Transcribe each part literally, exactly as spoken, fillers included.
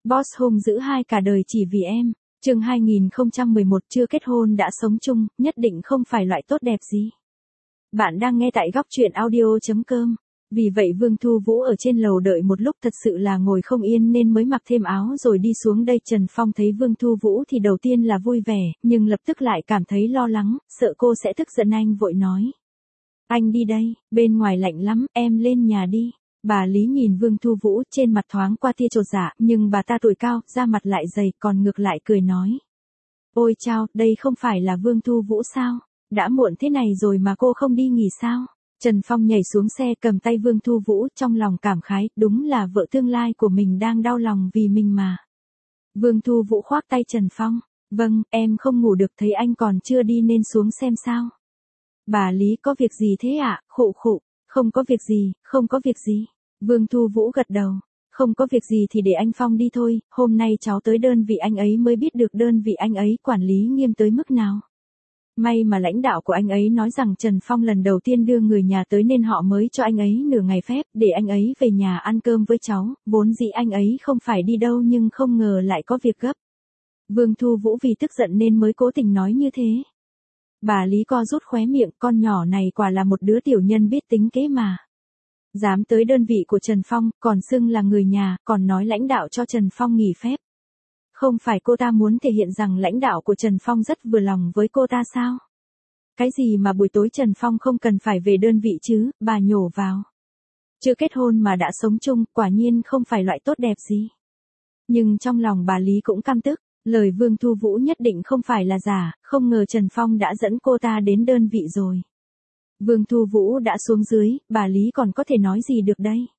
Boss hung dữ hai cả đời chỉ vì em. Chương hai nghìn không trăm mười một chưa kết hôn đã sống chung, nhất định không phải loại tốt đẹp gì. Bạn đang nghe tại góc truyện audio chấm com. Vì vậy Vương Thu Vũ ở trên lầu đợi một lúc thật sự là ngồi không yên nên mới mặc thêm áo rồi đi xuống đây. Trần Phong thấy Vương Thu Vũ thì đầu tiên là vui vẻ, nhưng lập tức lại cảm thấy lo lắng, sợ cô sẽ tức giận. Anh vội nói. Anh đi đây, bên ngoài lạnh lắm, em lên nhà đi. Bà Lý nhìn Vương Thu Vũ, trên mặt thoáng qua tia chột dạ, nhưng bà ta tuổi cao, da mặt lại dày, còn ngược lại cười nói. Ôi chao, đây không phải là Vương Thu Vũ sao? Đã muộn thế này rồi mà cô không đi nghỉ sao? Trần Phong nhảy xuống xe cầm tay Vương Thu Vũ, trong lòng cảm khái, đúng là vợ tương lai của mình đang đau lòng vì mình mà. Vương Thu Vũ khoác tay Trần Phong. Vâng, em không ngủ được, thấy anh còn chưa đi nên xuống xem sao. Bà Lý có việc gì thế ạ? À? Khụ khụ, không có việc gì, không có việc gì. Vương Thu Vũ gật đầu. Không có việc gì thì để anh Phong đi thôi, hôm nay cháu tới đơn vị anh ấy mới biết được đơn vị anh ấy quản lý nghiêm tới mức nào. May mà lãnh đạo của anh ấy nói rằng Trần Phong lần đầu tiên đưa người nhà tới nên họ mới cho anh ấy nửa ngày phép để anh ấy về nhà ăn cơm với cháu, vốn dĩ anh ấy không phải đi đâu nhưng không ngờ lại có việc gấp. Vương Thu Vũ vì tức giận nên mới cố tình nói như thế. Bà Lý co rút khóe miệng, con nhỏ này quả là một đứa tiểu nhân biết tính kế mà. Dám tới đơn vị của Trần Phong, còn xưng là người nhà, còn nói lãnh đạo cho Trần Phong nghỉ phép. Không phải cô ta muốn thể hiện rằng lãnh đạo của Trần Phong rất vừa lòng với cô ta sao? Cái gì mà buổi tối Trần Phong không cần phải về đơn vị chứ, bà nhổ vào. Chưa kết hôn mà đã sống chung, quả nhiên không phải loại tốt đẹp gì. Nhưng trong lòng bà Lý cũng căm tức, lời Vương Thu Vũ nhất định không phải là giả, không ngờ Trần Phong đã dẫn cô ta đến đơn vị rồi. Vương Thu Vũ đã xuống dưới, bà Lý còn có thể nói gì được đây?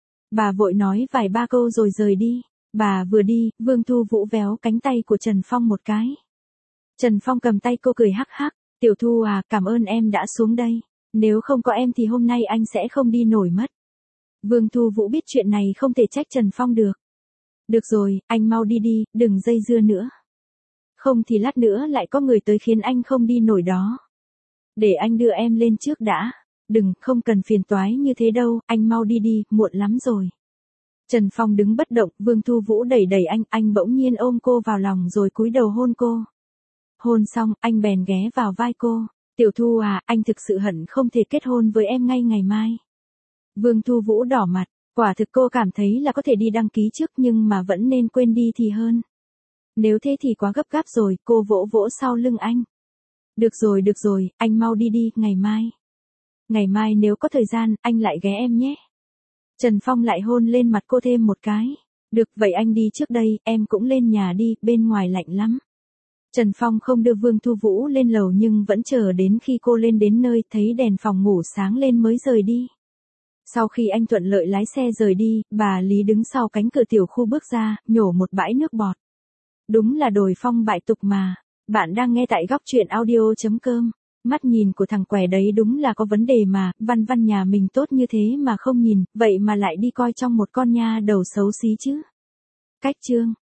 Bà vội nói vài ba câu rồi rời đi. Bà vừa đi, Vương Thu Vũ véo cánh tay của Trần Phong một cái. Trần Phong cầm tay cô cười hắc hắc, Tiểu Thu à, cảm ơn em đã xuống đây. Nếu không có em thì hôm nay anh sẽ không đi nổi mất. Vương Thu Vũ biết chuyện này không thể trách Trần Phong được. Được rồi, anh mau đi đi, đừng dây dưa nữa. Không thì lát nữa lại có người tới khiến anh không đi nổi đó. Để anh đưa em lên trước đã. Đừng, không cần phiền toái như thế đâu, anh mau đi đi, muộn lắm rồi. Trần Phong đứng bất động, Vương Thu Vũ đẩy đẩy anh, anh bỗng nhiên ôm cô vào lòng rồi cúi đầu hôn cô. Hôn xong, anh bèn ghé vào vai cô. Tiểu Thu à, anh thực sự hận không thể kết hôn với em ngay ngày mai. Vương Thu Vũ đỏ mặt, quả thực cô cảm thấy là có thể đi đăng ký trước nhưng mà vẫn nên quên đi thì hơn. Nếu thế thì quá gấp gáp rồi, cô vỗ vỗ sau lưng anh. Được rồi được rồi, anh mau đi đi, ngày mai. Ngày mai nếu có thời gian, anh lại ghé em nhé. Trần Phong lại hôn lên mặt cô thêm một cái. Được, vậy anh đi trước đây, em cũng lên nhà đi, bên ngoài lạnh lắm. Trần Phong không đưa Vương Thu Vũ lên lầu nhưng vẫn chờ đến khi cô lên đến nơi, thấy đèn phòng ngủ sáng lên mới rời đi. Sau khi anh thuận lợi lái xe rời đi, bà Lý đứng sau cánh cửa tiểu khu bước ra, nhổ một bãi nước bọt. Đúng là đồi phong bại tục mà. Bạn đang nghe tại góc truyện audio chấm com. Mắt nhìn của thằng què đấy đúng là có vấn đề mà, văn văn nhà mình tốt như thế mà không nhìn, vậy mà lại đi coi trong một con nha đầu xấu xí chứ. Cách chương.